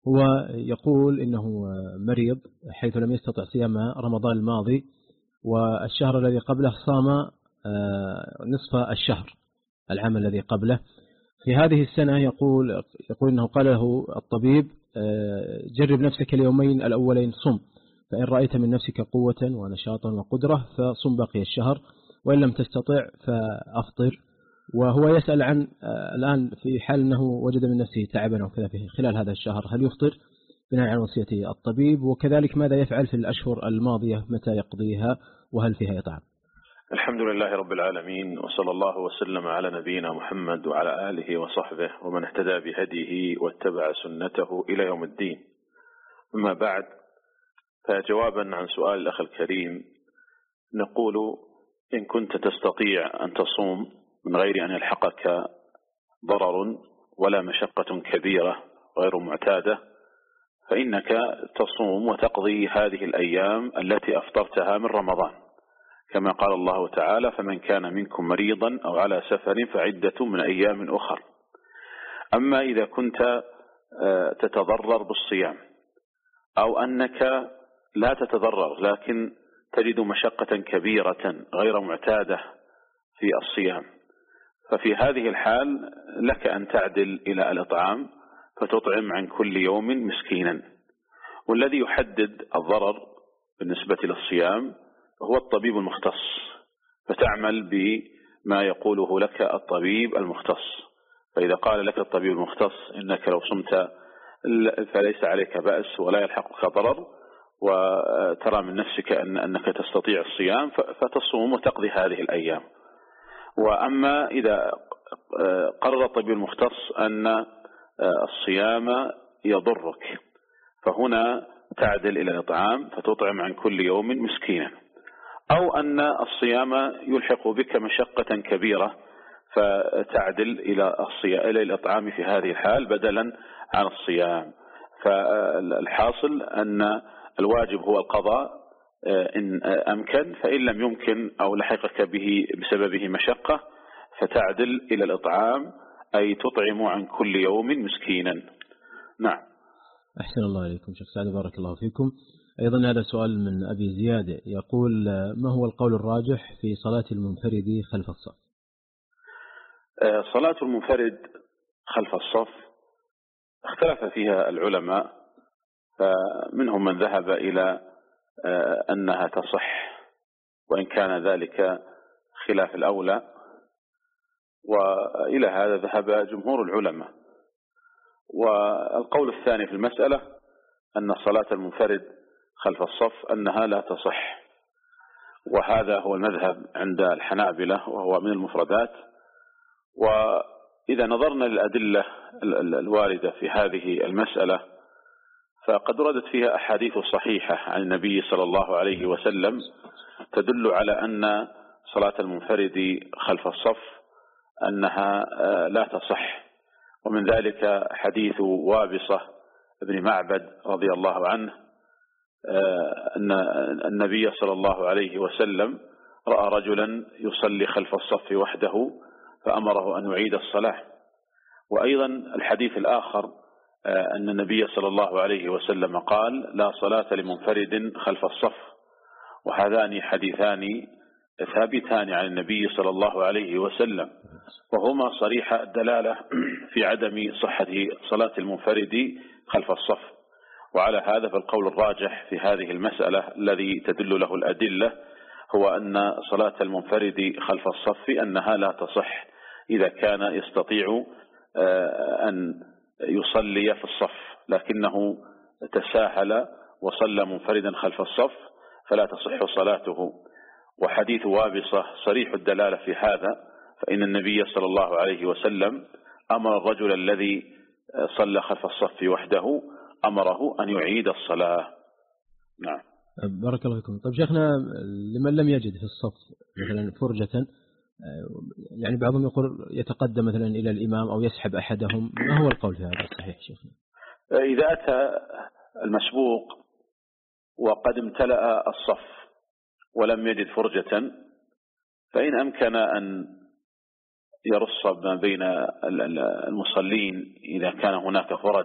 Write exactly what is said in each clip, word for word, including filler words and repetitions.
هو يقول إنه مريض حيث لم يستطع صيام رمضان الماضي، والشهر الذي قبله صام نصف الشهر العام الذي قبله. في هذه السنة يقول يقول إنه قال له الطبيب جرب نفسك اليومين الأولين صم، فإن رأيت من نفسك قوة ونشاطا وقدرة فصم باقي الشهر، وإن لم تستطع فأفطر. وهو يسأل عن الآن في حال أنه وجد من نفسه تعبا أو كذا في خلال هذا الشهر هل يفطر بناء على وصية الطبيب؟ وكذلك ماذا يفعل في الأشهر الماضية متى يقضيها وهل فيها إطعام؟ الحمد لله رب العالمين، وصلى الله وسلم على نبينا محمد وعلى آله وصحبه ومن اهتدى بهديه واتبع سنته إلى يوم الدين. أما بعد، فجوابا عن سؤال الأخ الكريم نقول إن كنت تستطيع أن تصوم من غير أن يلحقك ضرر ولا مشقة كبيرة غير معتادة فإنك تصوم وتقضي هذه الأيام التي أفطرتها من رمضان، كما قال الله تعالى: فمن كان منكم مريضا أو على سفر فعدة من أيام أخر. أما إذا كنت تتضرر بالصيام أو أنك لا تتضرر لكن تجد مشقة كبيرة غير معتادة في الصيام، ففي هذه الحال لك أن تعدل إلى الإطعام فتطعم عن كل يوم مسكينا. والذي يحدد الضرر بالنسبة للصيام هو الطبيب المختص، فتعمل بما يقوله لك الطبيب المختص. فإذا قال لك الطبيب المختص إنك لو صمت فليس عليك بأس ولا يلحقك ضرر وترى من نفسك أن أنك تستطيع الصيام فتصوم وتقضي هذه الأيام. وأما إذا قرر الطبيب المختص أن الصيام يضرك فهنا تعدل إلى الإطعام فتطعم عن كل يوم مسكينا، أو أن الصيام يلحق بك مشقة كبيرة فتعدل إلى الصيام إلى الإطعام في هذه الحال بدلا عن الصيام. فالحاصل أن الواجب هو القضاء إن أمكن، فإن لم يمكن أو لحقك به بسببه مشقة فتعدل إلى الإطعام، أي تطعم عن كل يوم مسكينا. نعم. أحسن الله عليكم شيخ سعد، بارك الله فيكم. أيضا هذا سؤال من أبي زياد يقول: ما هو القول الراجح في صلاة المنفرد خلف الصف؟ صلاة المنفرد خلف الصف اختلف فيها العلماء، فمنهم من ذهب إلى أنها تصح وإن كان ذلك خلاف الأولى، وإلى هذا ذهب جمهور العلماء. والقول الثاني في المسألة أن صلاة المنفرد خلف الصف أنها لا تصح، وهذا هو المذهب عند الحنابلة وهو من المفردات. وإذا نظرنا للأدلة الواردة في هذه المسألة فقد وردت فيها أحاديث صحيحة عن النبي صلى الله عليه وسلم تدل على أن صلاة المنفرد خلف الصف أنها لا تصح، ومن ذلك حديث وابصة بن معبد رضي الله عنه أن النبي صلى الله عليه وسلم رأى رجلا يصلي خلف الصف وحده فأمره أن يعيد الصلاة. وأيضا الحديث الآخر أن النبي صلى الله عليه وسلم قال: لا صلاة لمنفرد خلف الصف. وهذان حديثان ثابتان عن النبي صلى الله عليه وسلم، وهما صريح الدلالة في عدم صحة صلاة المنفرد خلف الصف. وعلى هذا فالقول الراجح في هذه المسألة الذي تدل له الأدلة هو أن صلاة المنفرد خلف الصف أنها لا تصح إذا كان يستطيع أن يصلي في الصف، لكنه تساهل وصلى منفردا خلف الصف فلا تصح صلاته. وحديث وابصة صريح الدلالة في هذا، فإن النبي صلى الله عليه وسلم أمر الرجل الذي صلى خلف الصف وحده أمره أن يعيد الصلاة. نعم. بارك الله فيكم. طيب شيخنا، لمن لم يجد في الصف مثلا فرجة، يعني بعضهم يقول يتقدم مثلا إلى الإمام أو يسحب أحدهم، ما هو القول في هذا الصحيح شيخنا؟ إذا أتى المسبوق وقد امتلأ الصف ولم يجد فرجة فإن أمكن أن يرص ما بين المصلين إذا كان هناك فرج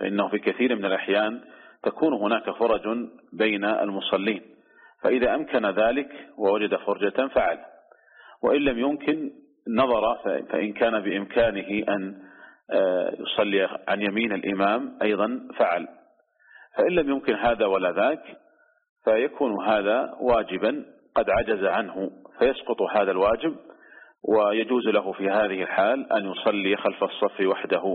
فإنه في كثير من الأحيان تكون هناك فرج بين المصلين، فإذا أمكن ذلك ووجد فرجة فعل، وإن لم يمكن نظر، فإن كان بإمكانه أن يصلي عن يمين الإمام أيضا فعل، فإن لم يمكن هذا ولا ذاك فيكون هذا واجبا قد عجز عنه، فيسقط هذا الواجب، ويجوز له في هذه الحال أن يصلي خلف الصف وحده.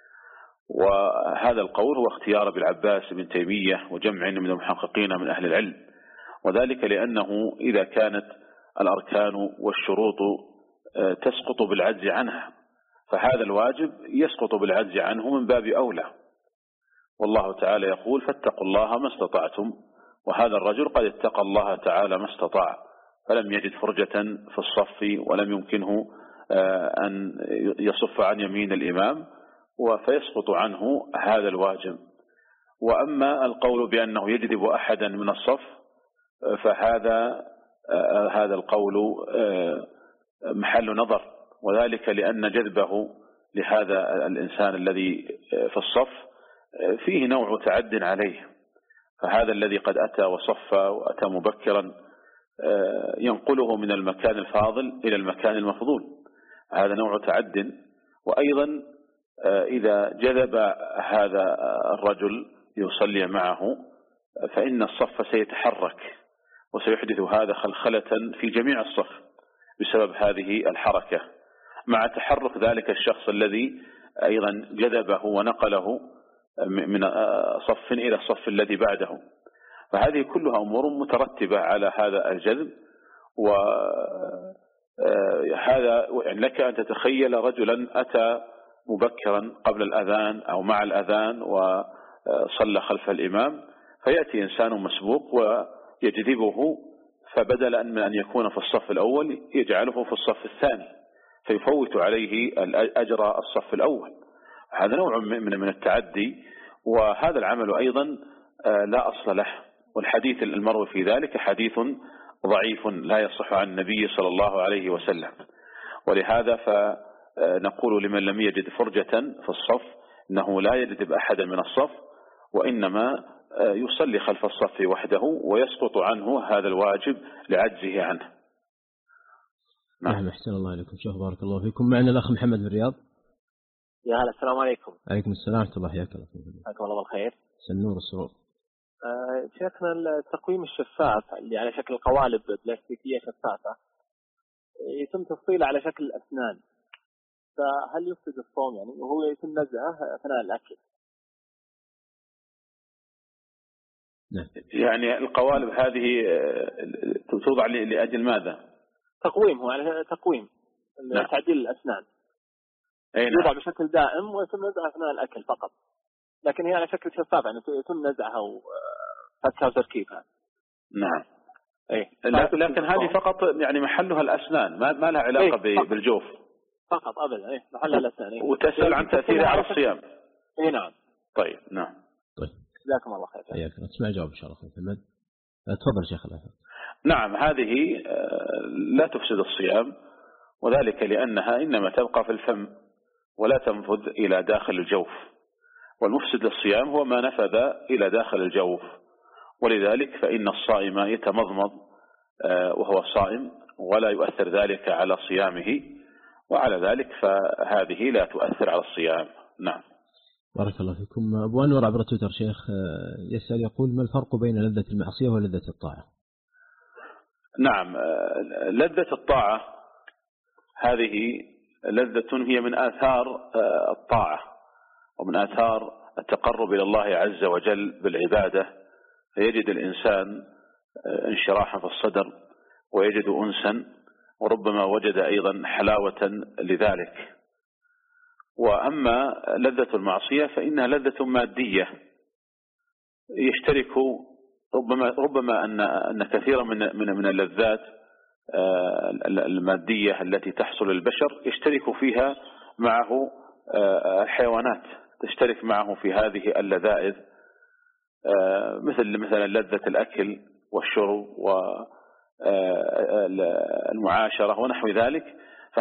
وهذا القول هو اختيار ابن العباس بن تيمية وجمع من المحققين من أهل العلم، وذلك لأنه إذا كانت الأركان والشروط تسقط بالعجز عنها فهذا الواجب يسقط بالعجز عنه من باب أولى. والله تعالى يقول: فاتقوا الله ما استطعتم، وهذا الرجل قد اتقى الله تعالى ما استطاع، فلم يجد فرجة في الصف ولم يمكنه أن يصف عن يمين الإمام، فيسقط عنه هذا الواجب. وأما القول بأنه يجذب أحدا من الصف فهذا هذا القول محل نظر، وذلك لأن جذبه لهذا الإنسان الذي في الصف فيه نوع تعد عليه، فهذا الذي قد أتى وصف وأتى مبكرا ينقله من المكان الفاضل إلى المكان المفضول، هذا نوع تعد. وأيضا إذا جذب هذا الرجل يصلي معه فإن الصف سيتحرك وسيحدث هذا خلخلة في جميع الصف بسبب هذه الحركة، مع تحرك ذلك الشخص الذي أيضا جذبه ونقله من صف إلى الصف الذي بعده. فهذه كلها أمور مترتبة على هذا الجذب. وهذا يعني لك أن تتخيل رجلا أتى مبكرا قبل الأذان أو مع الأذان وصلى خلف الإمام، فيأتي إنسان مسبوق ويجذبه، فبدل من أن يكون في الصف الأول يجعله في الصف الثاني، فيفوت عليه أجر الصف الأول. هذا نوع من من التعدي، وهذا العمل أيضا لا أصل له، والحديث المروي في ذلك حديث ضعيف لا يصح عن النبي صلى الله عليه وسلم. ولهذا فنقول لمن لم يجد فرجة في الصف إنه لا يجذب أحدا من الصف، وإنما يصلي خلف الصف وحده ويسقط عنه هذا الواجب لعجزه عنه. نعم. أحسن الله عليكم شيخ، بارك الله فيكم. معنا الأخ محمد بن رياض. يا هلا، السلام عليكم. عليكم السلام ورحمة الله وبركاته. حياكم الله بالخير. سنور السرور. آه شيخنا، التقويم الشفاف اللي على شكل قوالب بلاستيكية شفافة يتم تفصيله على شكل أسنان، فهل يفسد الصوم يعني وهو يتم نزعه أثناء الأكل؟ نعم. يعني القوالب هذه توضع لأجل ماذا؟ تقويم، هو على تقويم. نعم. تعديل الأسنان. نعم. يوضع بشكل دائم ويتم نزعه أثناء الأكل فقط، لكن هي على شكل شفاف يعني يتم نزعها وفتحها وتركيبها. نعم. ايه لكن, لكن هذه فقط يعني محلها الأسنان، ما ما لها علاقة إيه؟ بالجوف فقط أبدا. ايه محلها الأسنان. إيه؟ وتسأل عن تأثيرها على الصيام. ايه نعم. طيب نعم. طيب جزاكم الله خير. حياك الله. تسمع جواب إن شاء الله محمد. تفضل شيخ الله. نعم، هذه لا تفسد الصيام، وذلك لأنها إنما تبقى في الفم ولا تنفذ إلى داخل الجوف، والمفسد للصيام هو ما نفذ إلى داخل الجوف، ولذلك فإن الصائم يتمضمض وهو صائم ولا يؤثر ذلك على صيامه، وعلى ذلك فهذه لا تؤثر على الصيام. نعم. بارك الله فيكم. أبو أنور عبر تويتر شيخ يسأل يقول: ما الفرق بين لذة المعصية ولذة الطاعة؟ نعم، لذة الطاعة هذه لذة هي من آثار الطاعة ومن آثار التقرب إلى الله عز وجل بالعبادة، فيجد الإنسان انشراحا في الصدر ويجد أنسا، وربما وجد أيضا حلاوة لذلك. وأما لذة المعصية فإنها لذة مادية، يشترك ربما ربما أن أن كثيرا من من من اللذات المادية التي تحصل للبشر يشترك فيها معه الحيوانات، تشترك معه في هذه اللذائذ، مثل مثلا لذة الأكل والشرب والمعاشرة ونحو ذلك.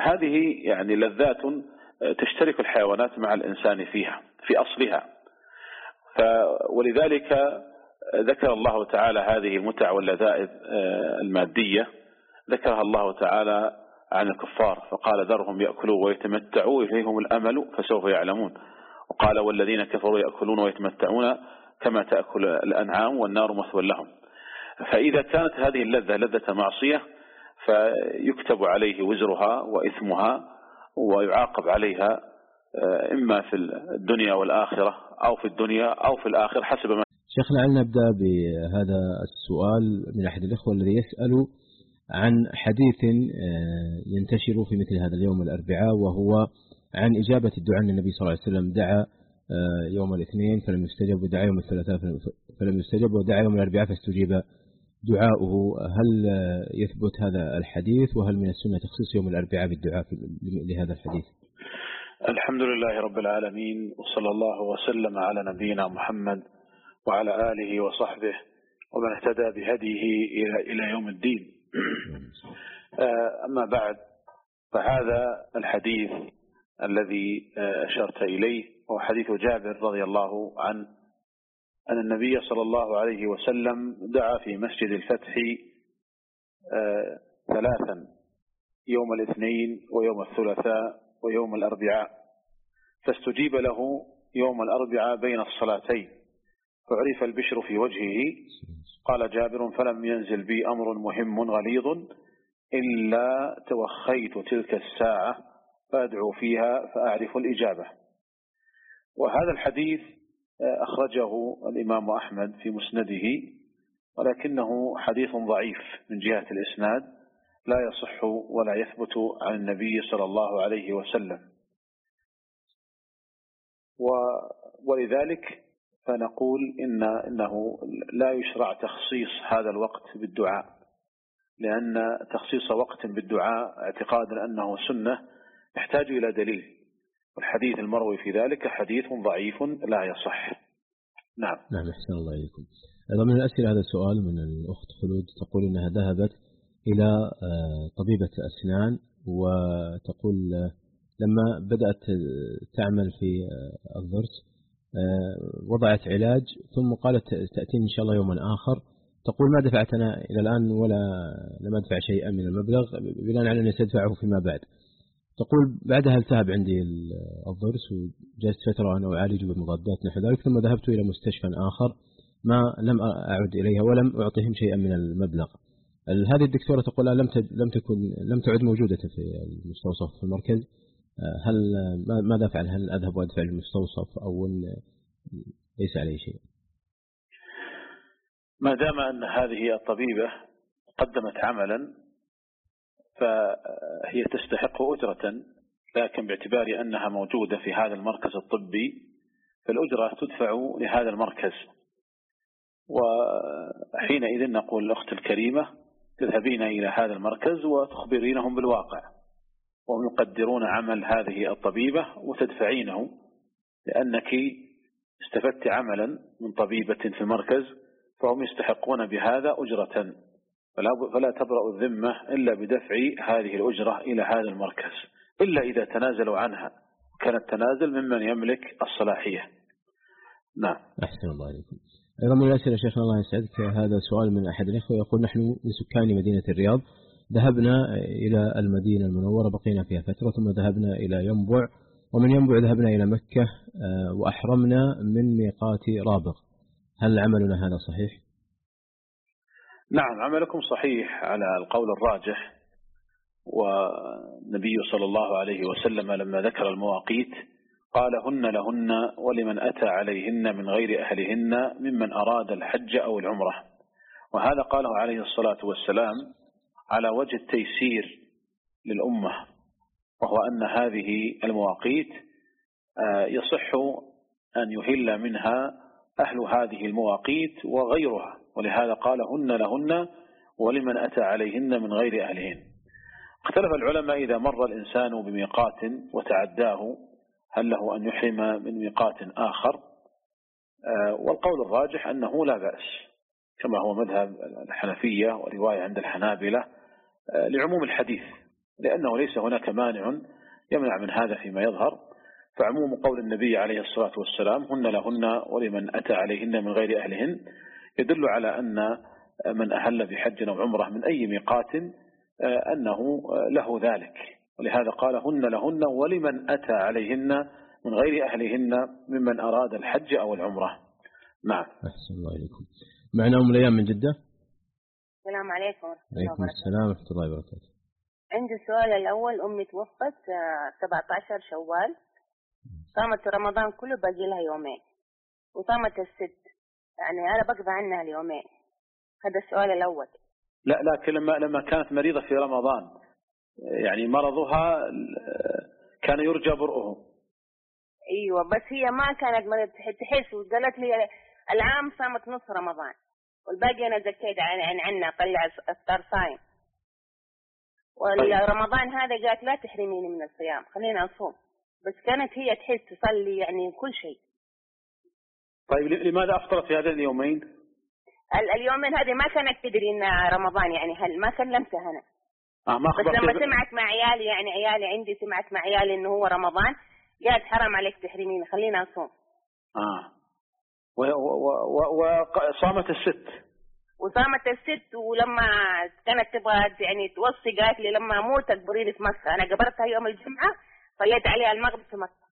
فهذه يعني لذات تشترك الحيوانات مع الإنسان فيها في أصلها، ولذلك ذكر الله تعالى هذه المتع واللذائذ المادية ذكرها الله تعالى عن الكفار فقال ذرهم يأكلوا ويتمتعوا إليهم الأمل فسوف يعلمون. وقال والذين كفروا يأكلون ويتمتعون كما تأكل الأنعام والنار مثوى لهم. فإذا كانت هذه اللذة لذة معصية فيكتب عليه وزرها وإثمها ويعاقب عليها إما في الدنيا والآخرة أو في الدنيا أو في الآخرة حسب ما. شيخ لعلنا نبدأ بهذا السؤال من أحد الإخوة الذي يسأل عن حديث ينتشر في مثل هذا اليوم الأربعاء وهو عن إجابة الدعاء. النبي صلى الله عليه وسلم دعا يوم الاثنين فلم يستجب ودعا يوم الثلاثاء فلم يستجب ودعا يوم الأربعاء فاستجيب دعاؤه. هل يثبت هذا الحديث وهل من السنة تخصيص يوم الأربعاء بالدعاء لهذا الحديث؟ الحمد لله رب العالمين وصلى الله وسلم على نبينا محمد وعلى آله وصحبه ومن اهتدى بهديه إلى يوم الدين. أما بعد فهذا الحديث الذي أشرت إليه هو حديث جابر رضي الله عنه أن النبي صلى الله عليه وسلم دعا في مسجد الفتح ثلاثا يوم الاثنين ويوم الثلاثاء ويوم الأربعاء فاستجيب له يوم الأربعاء بين الصلاتين فعرف البشر في وجهه. قال جابر فلم ينزل بي أمر مهم غليظ إلا توخيت تلك الساعة فأدعو فيها فأعرف الإجابة. وهذا الحديث أخرجه الإمام أحمد في مسنده ولكنه حديث ضعيف من جهة الإسناد لا يصح ولا يثبت عن النبي صلى الله عليه وسلم. ولذلك فنقول إن إنه لا يشرع تخصيص هذا الوقت بالدعاء لأن تخصيص وقت بالدعاء اعتقادا أنه سنة يحتاج إلى دليل والحديث المروي في ذلك حديث ضعيف لا يصح. نعم. نعم أحسن الله إليكم. أيضا من الأسئلة هذا السؤال من الأخت خلود تقول إنها ذهبت إلى طبيبة أسنان وتقول لما بدأت تعمل في الضرس وضعت علاج ثم قالت تأتين إن شاء الله يوما آخر. تقول ما دفعت أنا إلى الآن ولا لم أدفع شيئا من المبلغ بناء على أني سأدفعه فيما بعد. تقول بعدها التهب عندي الضرس وجلست فترة أنا أعالج بمضادات نحو ذلك ثم ذهبت إلى مستشفى آخر ما لم أعد إليها ولم أعطيهم شيئا من المبلغ. هذه الدكتورة تقول لم لم تكن لم تعد موجودة في المستوصف في المركز. هل ماذا أفعل؟ هل أذهب وأدفع المستوصف أو ليس عليه شيء؟ ما دام أن هذه الطبيبة قدمت عملا فهي تستحق أجرة لكن باعتبار أنها موجودة في هذا المركز الطبي فالأجرة تدفع لهذا المركز. وحينئذ نقول الأخت الكريمة تذهبين إلى هذا المركز وتخبرينهم بالواقع وهم يقدرون عمل هذه الطبيبة وتدفعينه لأنك استفدت عملا من طبيبة في المركز فهم يستحقون بهذا أجرة فلا تبرأ الذمة إلا بدفع هذه الأجرة إلى هذا المركز إلا إذا تنازلوا عنها كان التنازل ممن يملك الصلاحية. نعم. أحسن الله عليكم. أيضا من الأسئلة شيخنا الله يسعدك هذا سؤال من أحد الإخوة يقول نحن من سكان مدينة الرياض ذهبنا إلى المدينة المنورة بقينا فيها فترة ثم ذهبنا إلى ينبع ومن ينبع ذهبنا إلى مكة وأحرمنا من ميقات رابغ. هل عملنا هذا صحيح؟ نعم عملكم صحيح على القول الراجح. والنبي صلى الله عليه وسلم لما ذكر المواقيت قال هن لهن ولمن أتى عليهن من غير أهلهن ممن أراد الحج أو العمرة. وهذا قاله عليه الصلاة والسلام على وجه التيسير للأمة وهو أن هذه المواقيت يصح أن يهل منها أهل هذه المواقيت وغيرها ولهذا قال هن لهن ولمن أتى عليهن من غير أهلهن. اختلف العلماء إذا مر الإنسان بميقات وتعداه هل له أن يحرم من ميقات آخر؟ والقول الراجح أنه لا بأس كما هو مذهب الحنفية ورواية عند الحنابلة لعموم الحديث لأنه ليس هناك مانع يمنع من هذا فيما يظهر. فعموم قول النبي عليه الصلاة والسلام هن لهن ولمن أتى عليهن من غير أهلهن يدل على أن من أهل بحج أو عمرة من أي ميقات أنه له ذلك، ولهذا قال هن لهن ولمن أتى عليهن من غير أهلهن ممن أراد الحج أو العمرة. نعم. أحسن الله إليكم. معنا أم ليان من جدة. السلام عليكم ورحمة الله وبركاته. السلام ورحمة الله وبركاته. عندي السؤال الأول، أمي توفت سبعة عشر شوال، صامت رمضان كله باقي لها يومين، وصامت الست، يعني أنا بقضي عنها اليومين. هذا السؤال الأول. لا لكن لما لما كانت مريضة في رمضان يعني مرضها كان يرجى برؤه. أيوة بس هي ما كانت مريضة تحس، وقالت لي العام صامت نص رمضان والباقي أنا زكيت عن عن عنا طلع إفطار صايم، ورمضان هذا قالت لا تحرميني من الصيام خلينا أصوم، بس كانت هي تحس تصلي يعني كل شيء. طيب لماذا أفطرت في هذين اليومين؟ اليومين هذه ما كانت تدري إن رمضان، يعني هل ما كلمتها أنا. آه ما بس لما سمعت مع عيالي، يعني عيالي عندي سمعت مع عيالي إنه هو رمضان، قالت حرام عليك تحرميني خلينا أصوم. آه وصامت الست. وصامت الست، ولما كانت تبغى يعني توصي قالت لي لما أموت أقبريني في مكة، أنا قبرتها يوم الجمعة صليت عليها المغرب في مكة.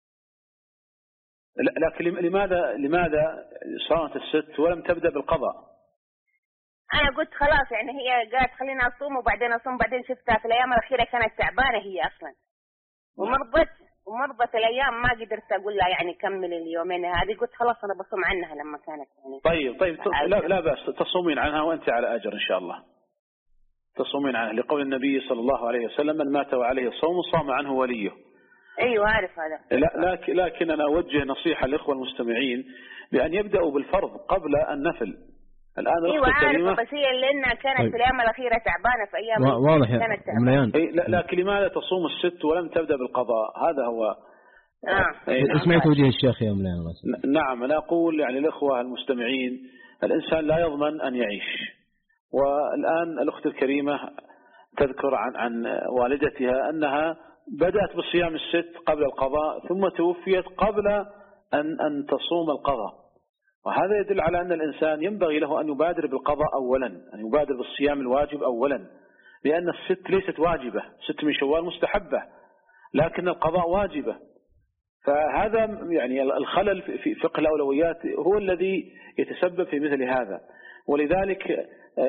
لكن لماذا لماذا صامت الست ولم تبدأ بالقضاء؟ أنا قلت خلاص يعني هي قالت خلينا أصوم وبعدين أصوم، بعدين شفتها في الأيام الأخيرة كانت تعبانة هي أصلا ومرضت ومرضت الأيام، ما قدرت أقول لها يعني كمل اليومين هذه، قلت خلاص أنا بصوم عنها لما كانت يعني. طيب طيب لا لا بأس تصومين عنها وأنت على أجر إن شاء الله، تصومين عنها لقول النبي صلى الله عليه وسلم من مات وعليه الصوم صام عنه وليه. أيوة عارف هذا. لا لكن لكن أنا أوجه نصيحة للإخوة المستمعين بأن يبدأوا بالفرض قبل النفل. الآن أيوة عارفة، بس هي لأنها كانت طيب. في الأيام الأخيرة تعبانة في أيام واضح كانت تعبانة. إيه لكن لماذا تصوم الست ولم تبدأ بالقضاء؟ هذا هو. آه. إيه اسمعي توجيه الشيخ يا مليان. نعم أنا أقول يعني الإخوة المستمعين الإنسان لا يضمن أن يعيش، والآن الأخت الكريمة تذكر عن عن والدتها أنها بدأت بصيام الست قبل القضاء ثم توفيت قبل أن أن تصوم القضاء، وهذا يدل على أن الإنسان ينبغي له أن يبادر بالقضاء أولا، أن يبادر بالصيام الواجب أولا، لأن الست ليست واجبة، ست من شوال مستحبة لكن القضاء واجبة. فهذا يعني الخلل في فقه الأولويات هو الذي يتسبب في مثل هذا، ولذلك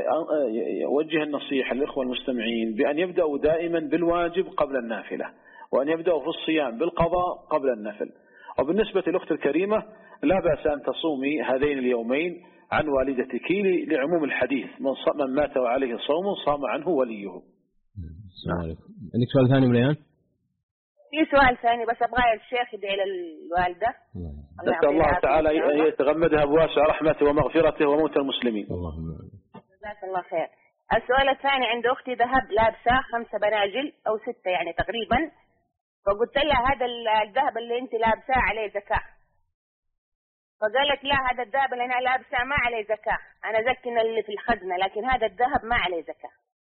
أوجه النصيحة للإخوة المستمعين بأن يبدأوا دائما بالواجب قبل النافلة، وأن يبدأوا في الصيام بالقضاء قبل النفل. وبالنسبة للأخت الكريمة لا بأس أن تصومي هذين اليومين عن والدتك لعموم الحديث من مات وعليه صوم صام عنه وليه. السلام عليكم. عندك سؤال ثاني مليان؟ في سؤال ثاني بس أبغى الشيخ يدعي للوالدة. نسأل الله تعالى أن يتغمدها بواسع رحمته ومغفرته وموت المسلمين. اللهم جزاك الله خير. السؤال الثاني عند أختي ذهب لابسة خمسة بناجل أو ستة يعني تقريبا، فقلت لها هذا الذهب اللي أنت لابساه عليه زكاة، فقالت لا هذا الذهب اللي أنا لابساه ما عليه زكاة، أنا زكين اللي في الخزنة لكن هذا الذهب ما عليه زكاة.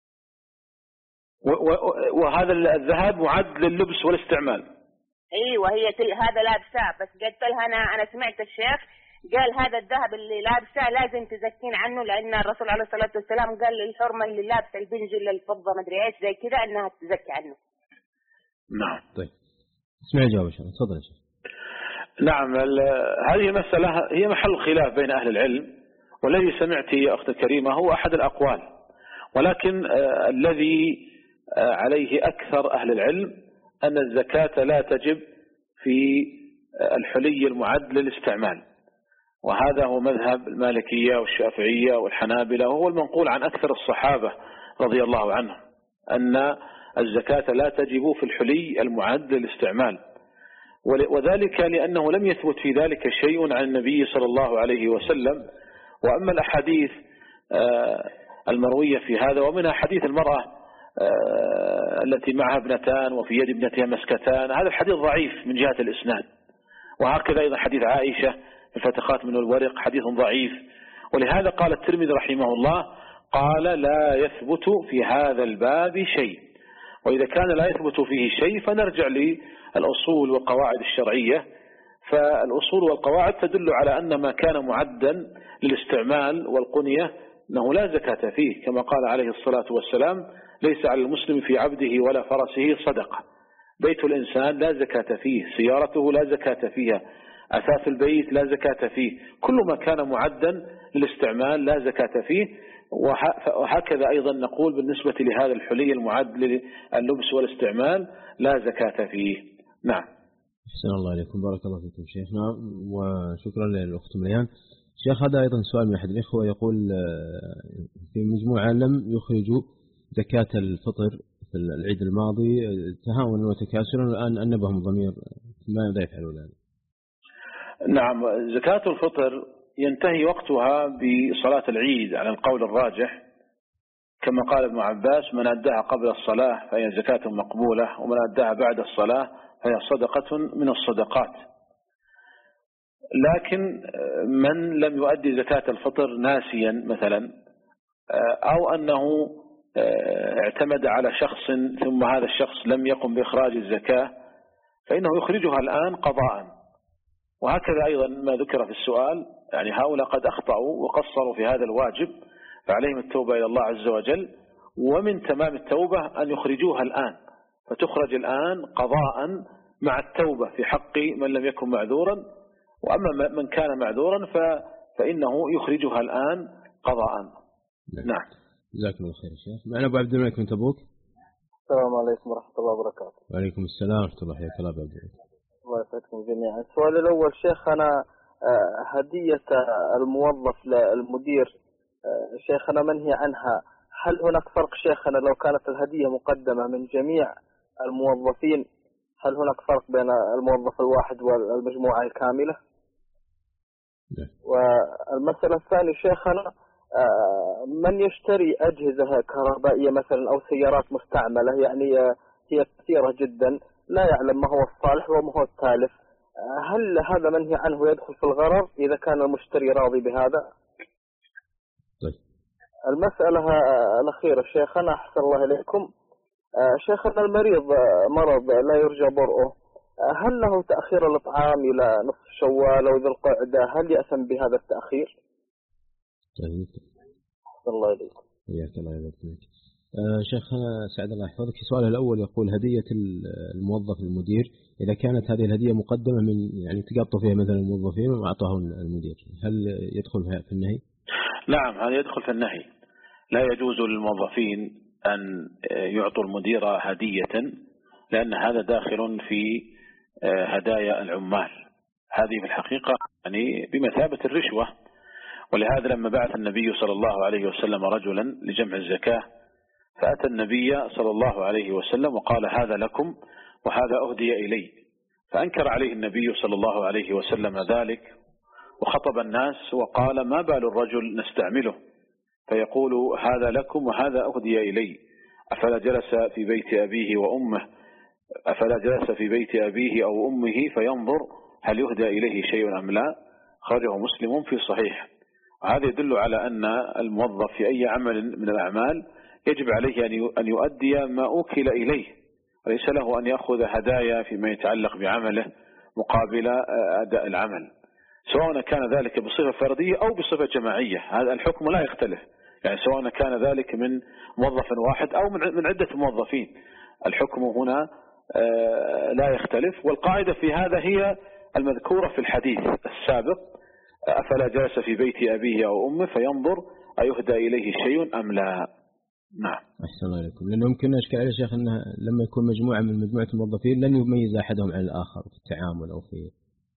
وهذا الذهب معد لللبس والاستعمال. ايوه هي هذا لابساه، بس قلت لها انا انا سمعت الشيخ قال هذا الذهب اللي لابساه لازم تزكين عنه، لان الرسول عليه الصلاه والسلام قال للحرمه اللي لابسه البنجل الفضه ما ادري ايش زي كذا انها تزكي عنه. نعم. طيب اسمعي جواب شيخ، تفضل يا شيخ. نعم هذه مسألة هي محل خلاف بين أهل العلم، والذي سمعت يا أخت الكريمة هو أحد الأقوال، ولكن آه الذي آه عليه أكثر أهل العلم أن الزكاة لا تجب في آه الحلي المعد للاستعمال، وهذا هو مذهب المالكية والشافعية والحنابلة، وهو المنقول عن أكثر الصحابة رضي الله عنهم أن الزكاة لا تجب في الحلي المعد للاستعمال، وذلك لأنه لم يثبت في ذلك شيء عن النبي صلى الله عليه وسلم. وأما الأحاديث المروية في هذا ومنها حديث المرأة التي معها ابنتان وفي يد ابنتها مسكتان، هذا الحديث ضعيف من جهة الإسناد، وهكذا أيضا حديث عائشة الفتخات من الورق حديث ضعيف، ولهذا قال الترمذي رحمه الله قال لا يثبت في هذا الباب شيء، وإذا كان لا يثبت فيه شيء فنرجع الأصول والقواعد الشرعية، فالأصول والقواعد تدل على أن ما كان معدا للاستعمال والقنية أنه لا زكاة فيه، كما قال عليه الصلاة والسلام: ليس على المسلم في عبده ولا فرسه صدقة. بيت الإنسان لا زكاة فيه، سيارته لا زكاة فيها، أثاث البيت لا زكاة فيه، كل ما كان معدا للاستعمال لا زكاة فيه. وهكذا أيضا نقول بالنسبة لهذا الحلي المعد لللبس والاستعمال لا زكاة فيه. نعم. أحسن الله عليكم، بارك الله فيكم شيخنا، وشكرا للأخت مريان. شيخ، هذا أيضا سؤال من أحد الإخوة يقول في مجموعة لم يخرجوا زكاة الفطر في العيد الماضي تهاونا وتكاسلا، الآن أنبهم ضمير، ماذا يفعلون الآن؟ نعم، زكاة الفطر ينتهي وقتها بصلاة العيد على القول الراجح، كما قال ابن عباس: من أداها قبل الصلاة فهي زكاة مقبولة، ومن أداها بعد الصلاة فهي صدقة من الصدقات. لكن من لم يؤدي زكاة الفطر ناسيا مثلا، أو أنه اعتمد على شخص ثم هذا الشخص لم يقم بإخراج الزكاة، فإنه يخرجها الآن قضاء. وهكذا أيضا ما ذكر في السؤال، يعني هؤلاء قد أخطأوا وقصروا في هذا الواجب، فعليهم التوبة إلى الله عز وجل، ومن تمام التوبة أن يخرجوها الآن، فتخرج الآن قضاء مع التوبة في حق من لم يكن معذورا، وأما من كان معذورا فإنه يخرجها الآن قضاء. نعم. جزاكم الله خير شيخ. معنا أبو عبد الملك من تبوك. السلام عليكم ورحمة الله وبركاته. وعليكم السلام ورحمة الله وبركاته. الله يبارك. الله يسعدكم جميعا. السؤال الأول شيخ، أنا هدية الموظف للمدير شيخنا منهي عنها، هل هناك فرق شيخنا لو كانت الهدية مقدمة من جميع الموظفين، هل هناك فرق بين الموظف الواحد والمجموعة الكاملة؟ لا. والمسألة الثانية شيخنا، من يشتري أجهزة كهربائية مثلا أو سيارات مستعملة، يعني هي كثيرة جدا، لا يعلم ما هو الصالح وما هو التالف، هل هذا منهي عنه ويدخل في الغرر إذا كان المشتري راضي بهذا؟ طيب. المسألة الأخيرة شيخنا أحسن الله إليكم، شيخنا المريض مرض لا يرجى برؤه، هل له تأخير الإطعام إلى نصف شوال أو ذي القعدة، هل يأثم بهذا التأخير؟ طيب. أحسن الله إليكم. حياك الله يبارك. آه شيخنا سعد الله يحفظك، السؤال الأول يقول: هدية الموظف المدير إذا كانت هذه الهدية مقدمة من يعني تقاطوا فيها مثلا الموظفين وأعطاه المدير، هل يدخل في النهي؟ نعم، هذا يدخل في النهي. لا يجوز للموظفين أن يعطوا المدير هدية، لأن هذا داخل في هدايا العمال، هذه في الحقيقة يعني بمثابة الرشوة. ولهذا لما بعث النبي صلى الله عليه وسلم رجلا لجمع الزكاة، فأتى النبي صلى الله عليه وسلم وقال: هذا لكم وهذا أهدي إلي. فأنكر عليه النبي صلى الله عليه وسلم ذلك، وخطب الناس وقال: ما بال الرجل نستعمله فيقول هذا لكم وهذا أهدي إلي، أفلا جلس في بيت أبيه وأمه أفلا جلس في بيت أبيه أو أمه فينظر هل يهدى إليه شيء أم لا؟ خرجه مسلم في صحيح. وهذا يدل على أن الموظف في أي عمل من الأعمال يجب عليه أن يؤدي ما أوكل إليه، وليس له أن يأخذ هدايا فيما يتعلق بعمله مقابل أداء العمل، سواء كان ذلك بصفة فردية أو بصفة جماعية. هذا الحكم لا يختلف، يعني سواء كان ذلك من موظف واحد أو من عدة موظفين، الحكم هنا لا يختلف. والقاعدة في هذا هي المذكورة في الحديث السابق: أفلا جلس في بيت أبيه أو أمه فينظر أيهدى إليه شيء أم لا. نعم. أحسن الله عليكم. لأنه يمكن أشكال على شيخ أنه لما يكون مجموعة من مجموعة الموظفين لن يميز أحدهم عن الآخر في التعامل أو في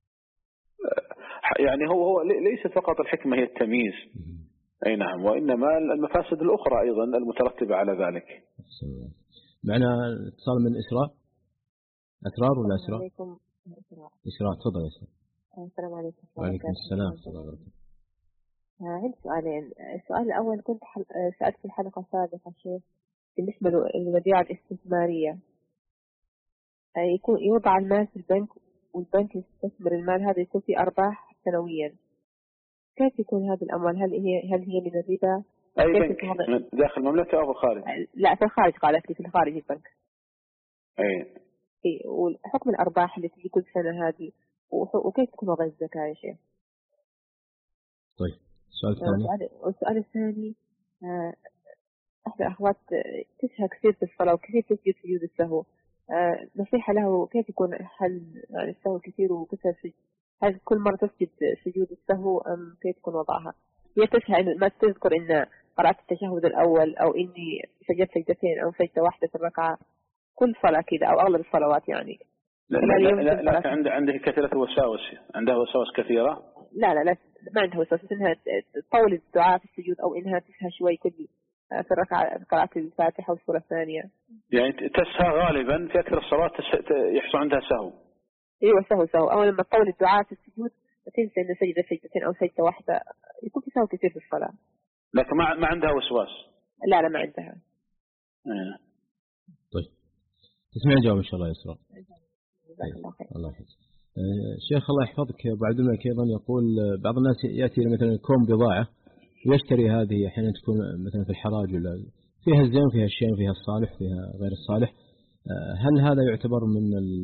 يعني هو هو ليس فقط الحكمة هي التمييز، أي نعم، وإنما المفاسد الأخرى أيضا المترتبة على ذلك. أحسن الله. معنا اتصال من إسراء. أسرار ولا إسراء؟ عليكم. إسراء، تفضل يا إسراء. السلام عليكم. وعليكم السلام ورحمة الله وبركاته. عندي سؤالين. السؤال الأول كنت حل... سألت في الحلقة السابقة شيخ بالنسبة للوديعة الاستثمارية، يكون يوضع المال في البنك والبنك يستثمر المال هذا يكون فيه أرباح سنويا، كيف يكون هذه الأموال؟ هل هي هل هي من الربا؟ أي بنك؟ داخل المملكة أو في الخارج؟ لا في الخارج، قالت لي في الخارج البنك. أي وحكم الأرباح اللي تجي كل سنة هذه وكيف تكون وضع الزكاة يا شيخ؟ طيب السؤال الثاني. والسؤال الثاني أحد الأخوات تسهى كثير في الصلاة وكثير تسجد سجود السهو، نصيحة له كيف يكون حل يعني السهو كثير وكثر سجد؟ هل كل مرة تسجد سجود السهو أم كيف تكون وضعها؟ هي تسهى إنه ما تذكر إن قرأت التشهد الأول أو إني سجدت سجدتين أو سجدة واحدة في الركعة كل صلاة كذا أو أغلب الصلوات يعني. لا لا لا, لا, لا عند عنده كثرة وساوس، عندها وساوس كثيرة. لا لا لا ما عندها وسوس، إنها تطول الدعاء في السجود أو إنها تسهى شوي كل في الركعة قراءة الفاتحة والسورة الثانية. يعني تسهى غالبا في أكثر الصلوات يحصل عندها سهو. ايوه سهو سهو، أول لما تطول الدعاء في السجود تنسى إن سجدة سجدتين أو سجدة واحدة يكون في سهو كثير في الصلاة. لكن ما ما عندها وسواس. لا لا ما عندها. آه. طيب تسمعين الجواب إن شاء الله يا إسراء. الله خير. الله يحفظك. شيخ الله يحفظك. أبو عبد الملك أيضا يقول بعض الناس يأتي مثلا كوم بضاعة ويشتري هذه أحيانا تكون مثلا في الحراج ولا فيها الزين فيها الشين فيها الصالح فيها غير الصالح، هل هذا يعتبر من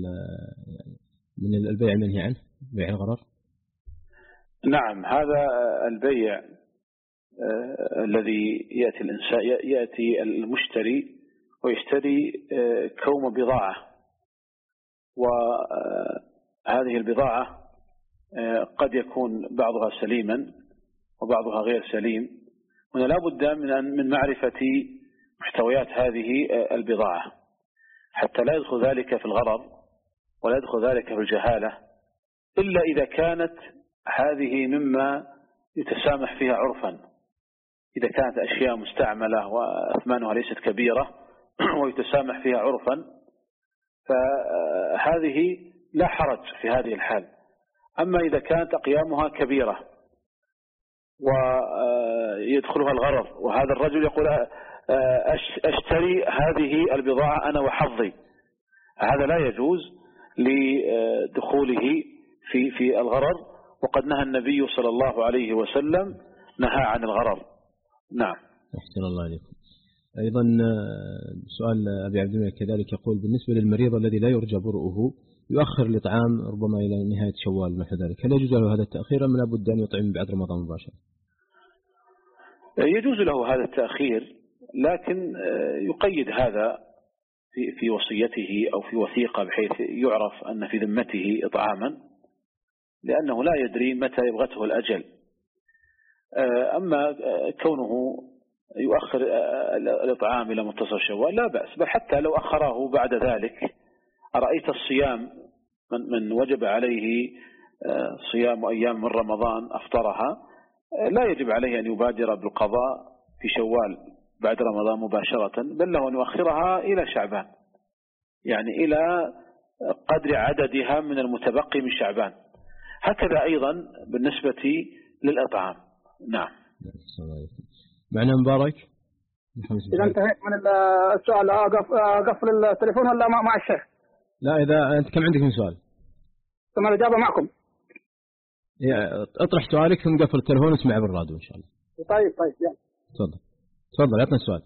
من البيع المنهي عنه، بيع الغرر؟ نعم، هذا البيع آه الذي يأتي الإنسان يأتي المشتري ويشتري آه كوم بضاعة، وهذه البضاعة آه قد يكون بعضها سليما وبعضها غير سليم، هنا لا بد من من معرفة محتويات هذه البضاعة حتى لا يدخل ذلك في الغرر ولا يدخل ذلك في الجهالة، إلا إذا كانت هذه مما يتسامح فيها عرفا. إذا كانت أشياء مستعملة وأثمانها ليست كبيرة ويتسامح فيها عرفا فهذه لا حرج في هذه الحال. أما إذا كانت أقيامها كبيرة ويدخلها الغرر وهذا الرجل يقول أشتري هذه البضاعة أنا وحظي، هذا لا يجوز لدخوله في في الغرر، وقد نهى النبي صلى الله عليه وسلم نهى عن الغرر. نعم. أحسن الله عليكم. أيضا سؤال أبي عبد الملك كذلك يقول بالنسبة للمريض الذي لا يرجى برؤه يؤخر الإطعام ربما إلى نهاية شوال نحو ذلك، هل يجوز له هذا التأخير أم لابد أن يطعم بعد رمضان مباشرة؟ يجوز له هذا التأخير، لكن يقيد هذا في في وصيته أو في وثيقة بحيث يعرف أن في ذمته إطعاما، لأنه لا يدري متى يبغته الأجل. أما كونه يؤخر الإطعام إلى منتصف شوال لا بأس، بل حتى لو أخره بعد ذلك. أرأيت الصيام من, من وجب عليه صيام أيام من رمضان أفطرها لا يجب عليه أن يبادر بالقضاء في شوال بعد رمضان مباشرة، بل له أن يؤخرها إلى شعبان، يعني إلى قدر عددها من المتبقي من شعبان. هكذا أيضا بالنسبة للأطعام. نعم. معنا مبارك. إذا انتهيت من السؤال أقفل التليفون ولا مع الشيخ؟ لا، إذا أنت كم عندك من سؤال؟ ثم الإجابة معكم. اطرح سؤالك ثم قفل التليفون واسمع بالراديو إن شاء الله. طيب طيب يلا. تفضل تفضل عطنا السؤال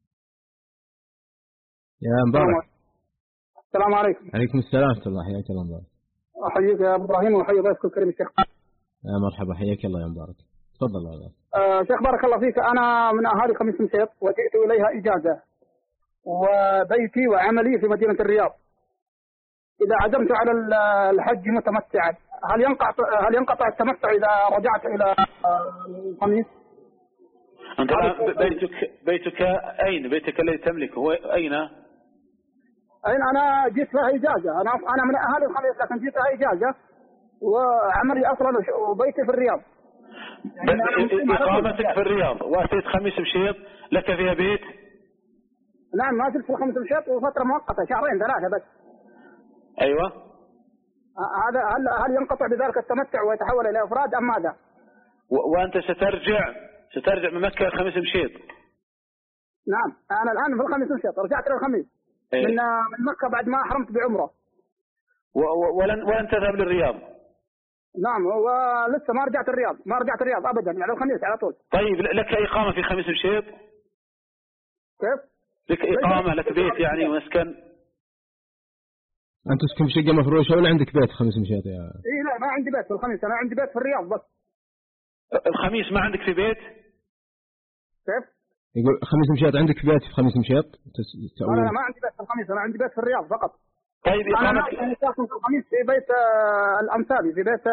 يا مبارك. السلام عليكم. عليكم السلام ورحمة الله. حياك الله مبارك. أحييك يا إبراهيم وحيي ضيفك الكريم الشيخ. يا مرحبا، حياك الله يا مبارك. تفضل الله. آه شيخ بارك الله فيك، أنا من أهالي خميس مشيط وجئت إليها إجازة، وبيتي وعملي في مدينة الرياض. إذا عزمت على الحج متمتعا هل ينقطع هل ينقطع التمتع إذا رجعت إلى الخميس؟ أنت بيتك بيتك أين؟ بيتك الذي تملكه هو أين؟ أين أنا جيت لها إجازة، أنا أنا من أهالي الخميس لكن جيت لها إجازة وعملي أصلا وبيتي في الرياض. يعني إقامتك في الرياض وأتيت خميس مشيط لك فيها بيت؟ نعم، ما زلت في خميس مشيط وفترة مؤقتة شهرين ثلاثة بس. أيوة. هذا هل هل ينقطع بذلك التمتع ويتحول إلى إفراد أم ماذا؟ وأنت سترجع سترجع من مكة الخميس مشيط؟ نعم، أنا الآن في الخميس مشيط، رجعت إلى الخميس. أيه. من من مكة بعد ما أحرمت بعمرة. ولن ولن تذهب للرياض؟ نعم، ولسه ما رجعت الرياض، ما رجعت الرياض أبدا، يعني الخميس على طول. طيب لك إقامة في خميس مشيط؟ كيف؟ لك إقامة لك بيت يعني ومسكن؟ أنت تسكن في شقة مفروشة ولا عندك بيت خميس مشيط يا؟ إيه لا ما عندي بيت في الخميس، أنا عندي بيت في الرياض بس. الخميس ما عندك في بيت؟ كيف؟ يقول خميس مشيط عندك بيت في خميس مشيط؟ لا لا ما عندي بيت في الخميس، أنا عندي بيت في الرياض فقط. طيب أنا أنا ساكن في الخميس في بيت الأمثالي، في بيت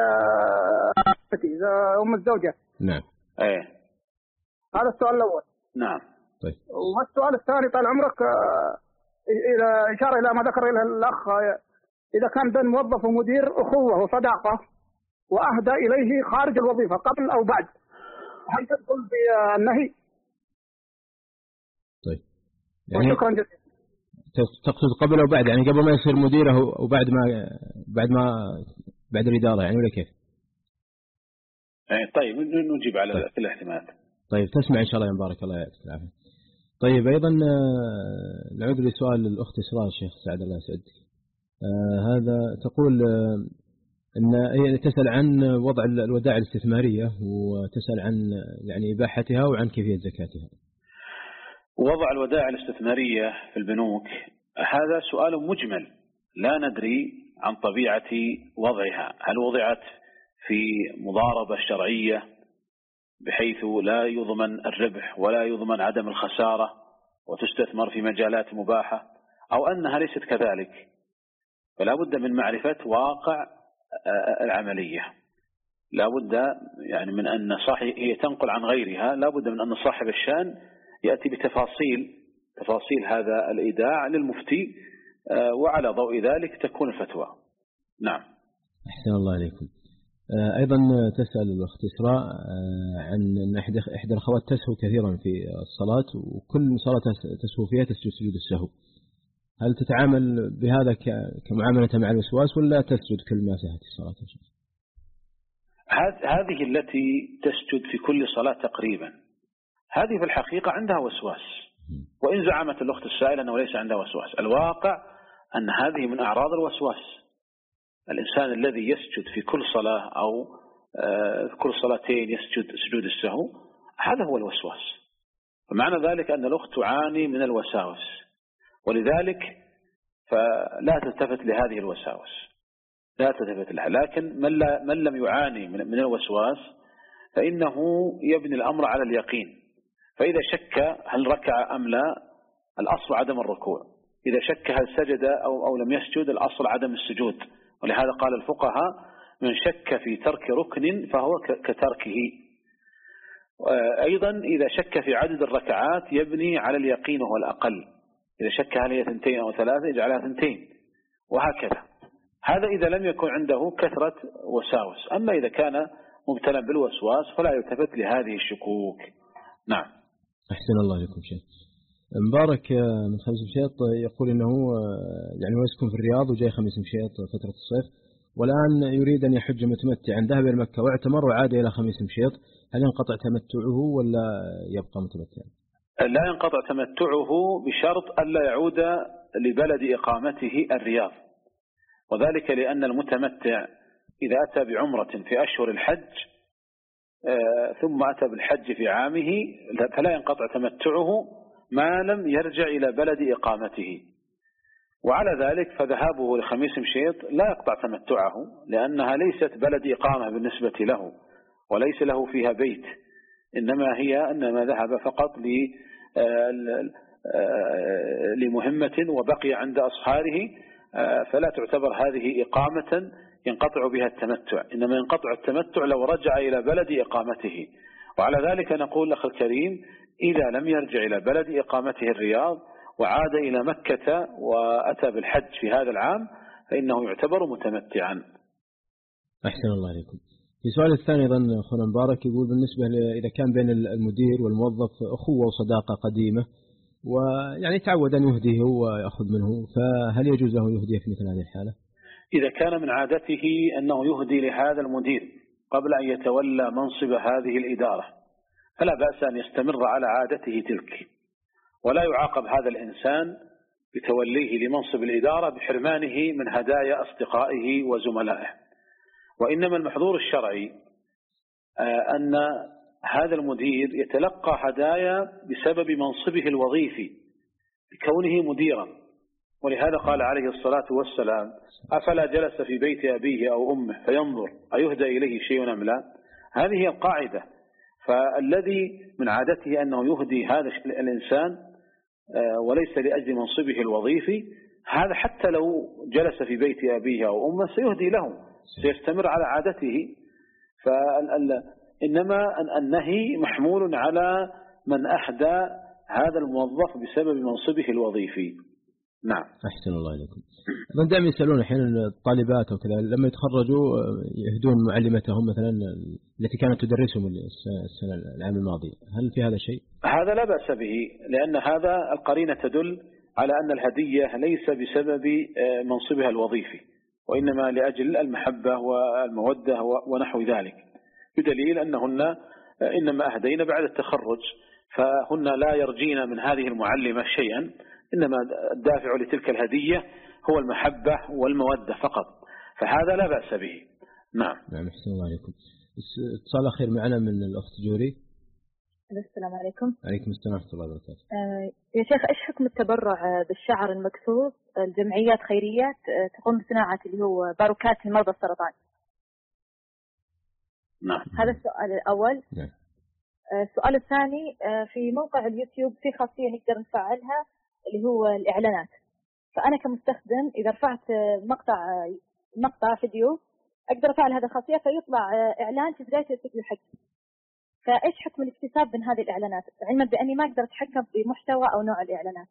أم الزوجة. نعم. إيه. هذا السؤال الأول. نعم. طيب. والسؤال الثاني طال عمرك إلى إشارة إلى ما ذكر إلى الأخ، إذا كان بين موظف ومدير أخوة وصداقة وأهدى إليه خارج الوظيفة قبل أو بعد، هل تدخل في النهي؟ طيب. يعني شكرا جزيلا. تقصد قبل أو بعد، يعني قبل ما يصير مديره وبعد ما بعد ما بعد الإدارة يعني ولا كيف؟ طيب نجيب على طيب. كل الاحتمالات. طيب تسمع إن شاء الله، مبارك الله يعطيك العافية. طيب أيضا نعود لسؤال الأخت إسراء الشيخ سعد الله يسعدك. آه هذا تقول آه أن هي تسأل عن وضع الودائع الاستثمارية وتسأل عن يعني إباحتها وعن كيفية زكاتها. وضع الودائع الاستثمارية في البنوك هذا سؤال مجمل، لا ندري عن طبيعة وضعها، هل وضعت في مضاربة شرعية بحيث لا يضمن الربح ولا يضمن عدم الخسارة وتستثمر في مجالات مباحة، أو أنها ليست كذلك؟ فلا بد من معرفة واقع العملية، لا بد يعني من أن صاحب هي تنقل عن غيرها، لا بد من أن صاحب الشأن يأتي بتفاصيل تفاصيل هذا الإيداع للمفتي، وعلى ضوء ذلك تكون الفتوى. نعم. أحسن الله عليكم. أيضا تسأل الأخت إسراء عن أن إحدى الأخوات تسهو كثيرا في الصلاة وكل صلاة تسهو فيها تسجد سجود السهو، هل تتعامل بهذا كمعاملة مع الوسواس ولا تسجد كل ما سهت الصلاة؟ هذه التي تسجد في كل صلاة تقريبا، هذه في الحقيقة عندها وسواس، وإن زعمت الأخت السائلة أنه ليس عندها وسواس، الواقع أن هذه من أعراض الوسواس. الإنسان الذي يسجد في كل صلاة أو في كل صلاتين يسجد سجود السهو، هذا هو الوسواس. فمعنى ذلك أن الأخت تعاني من الوساوس، ولذلك فلا تلتفت لهذه الوساوس، لا تلتفت لها. لكن من, لا من لم يعاني من الوسواس فإنه يبني الأمر على اليقين، فإذا شك هل ركع أم لا الأصل عدم الركوع، إذا شك هل سجد أو, أو لم يسجد الأصل عدم السجود. ولهذا قال الفقهاء من شك في ترك ركن فهو كتركه. أيضا إذا شك في عدد الركعات يبني على اليقين وهو الأقل، إذا شك هل هي ثنتين أو ثلاثة يجعلها ثنتين، وهكذا. هذا إذا لم يكن عنده كثرة وساوس. أما إذا كان مبتلى بالوسواس فلا يلتفت لهذه الشكوك. نعم. أحسن الله عليكم شيخ. مبارك من خميس مشيط يقول إنه يعني هو يسكن في الرياض وجاي خميس مشيط فترة الصيف، والآن يريد أن يحج متمتعا، ذهب إلى مكة واعتمر وعاد إلى خميس مشيط، هل ينقطع تمتعه ولا يبقى متمتعا؟ لا ينقطع تمتعه بشرط ألا يعود لبلد إقامته الرياض، وذلك لأن المتمتع إذا أتى بعمرة في أشهر الحج ثم أتى بالحج في عامه فلا ينقطع تمتعه ما لم يرجع إلى بلد إقامته. وعلى ذلك فذهابه لخميس مشيط لا يقطع تمتعه، لأنها ليست بلد إقامة بالنسبة له وليس له فيها بيت، إنما هي أنما ذهب فقط لمهمة وبقي عند أصحابه، فلا تعتبر هذه إقامة ينقطع بها التمتع، إنما ينقطع التمتع لو رجع إلى بلد إقامته. وعلى ذلك نقول أخي الكريم إذا لم يرجع إلى بلد إقامته الرياض وعاد إلى مكة وأتى بالحج في هذا العام فإنه يعتبر متمتعا. أحسن الله عليكم. في سؤال الثاني أيضا أخونا مبارك يقول بالنسبة إذا كان بين المدير والموظف أخوة وصداقة قديمة ويعني تعود أن يهديه ويأخذ منه، فهل يجوز له يهديه في مثل هذه الحالة؟ إذا كان من عادته أنه يهدي لهذا المدير قبل أن يتولى منصب هذه الإدارة فلا بأس أن يستمر على عادته تلك، ولا يعاقب هذا الإنسان بتوليه لمنصب الإدارة بحرمانه من هدايا أصدقائه وزملائه. وإنما المحظور الشرعي أن هذا المدير يتلقى هدايا بسبب منصبه الوظيفي بكونه مديرا، ولهذا قال عليه الصلاة والسلام: أفلا جلس في بيت أبيه أو أمه فينظر أيهدى إليه شيء أم لا؟ هذه هي القاعدة. فالذي من عادته أنه يهدي هذا الإنسان وليس لأجل منصبه الوظيفي، هذا حتى لو جلس في بيت أبيه أو أمه سيهدي له، سيستمر على عادته. فإنما النهي محمول على من أهدى هذا الموظف بسبب منصبه الوظيفي. نعم. أحسن الله إليكم. من دائما يسألون أحيانا الطالبات وكذا لما يتخرجوا يهدون معلمتهم مثلا التي كانت تدرسهم السنة العام الماضي، هل في هذا شيء؟ هذا لا بأس به، لأن هذا القرينة تدل على أن الهدية ليس بسبب منصبها الوظيفي، وإنما لأجل المحبة والمودة ونحو ذلك، بدليل أنهن إنما أهدين بعد التخرج، فهن لا يرجين من هذه المعلمة شيئا، إنما الدافع لتلك الهدية هو المحبة والمودة فقط، فهذا لا بأس به. نعم. نعم. أحسن الله عليكم. اتصال أخير معنا من الأخت جوري. السلام عليكم. عليكم السلام ورحمة الله وبركاته. آه يا شيخ، إيش حكم التبرع بالشعر المكسوس الجمعيات خيريات تقوم بصناعة اللي هو باروكات لمرضى السرطان؟ نعم. هذا السؤال الأول. نعم. آه السؤال الثاني، آه في موقع اليوتيوب في خاصية نقدر نفعلها اللي هو الإعلانات، فأنا كمستخدم إذا رفعت مقطع مقطع فيديو أقدر أفعل هذا الخاصية فيطلع إعلان في بداية الفيديو حقي، فإيش حكم الاكتساب من هذه الإعلانات علما بأني ما أقدر أتحكم بمحتوى أو نوع الإعلانات؟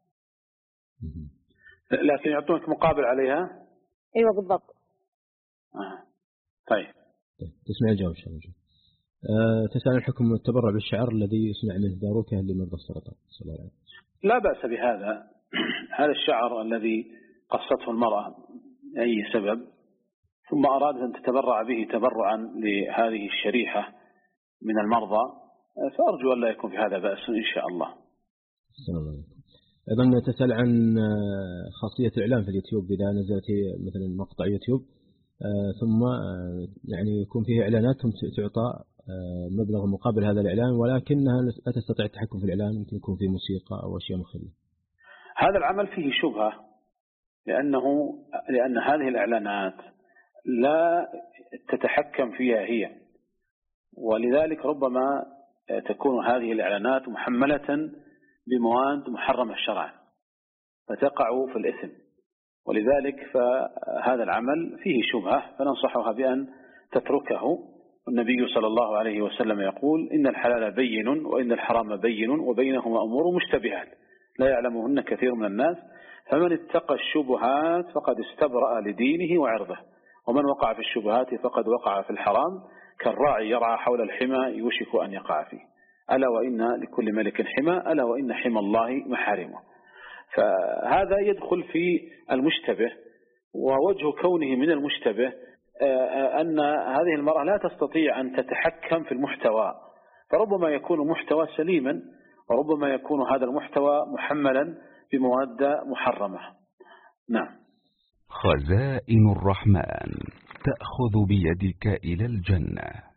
لكن يعطونك مقابل عليها؟ أيوة بالضبط. آه. طيب. تسمع الجواب إن شاء الله. أه تسأل الحكم التبرع بالشعر الذي يصنع منه باروكة لمرضى السرطان. صلى الله عليه وسلم. لا بأس بهذا. هذا الشعر الذي قصته المرأة أي سبب ثم أرادت أن تتبرع به تبرعا لهذه الشريحة من المرضى، فأرجو أن لا يكون في هذا بأس إن شاء الله. السلام عليكم. أيضا تسأل عن خاصية الإعلان في اليوتيوب، إذا نزلت مثلا مقطع يوتيوب ثم يعني يكون فيه إعلانات ثم تعطى مبلغ مقابل هذا الإعلان، ولكنها لا تستطيع التحكم في الإعلان، يمكن يكون فيه موسيقى أو أشياء مخلة. هذا العمل فيه شبهة، لأنه لأن هذه الإعلانات لا تتحكم فيها هي، ولذلك ربما تكون هذه الإعلانات محملة بمواد محرمة شرعا فتقع في الإثم، ولذلك فهذا العمل فيه شبهة، فننصحها بأن تتركه. النبي صلى الله عليه وسلم يقول: إن الحلال بين وإن الحرام بين وبينهما أمور مشتبهات لا يعلمهن كثير من الناس، فمن اتقى الشبهات فقد استبرأ لدينه وعرضه، ومن وقع في الشبهات فقد وقع في الحرام، كالراعي يرعى حول الحمى يوشك أن يقع فيه، ألا وإن لكل ملك حمى، ألا وإن حمى الله محارمه. فهذا يدخل في المشتبه، ووجه كونه من المشتبه أن هذه المرأة لا تستطيع أن تتحكم في المحتوى، فربما يكون المحتوى سليما وربما يكون هذا المحتوى محملا بمواد محرمة. نعم. خزائن الرحمن تأخذ بيدك إلى الجنة.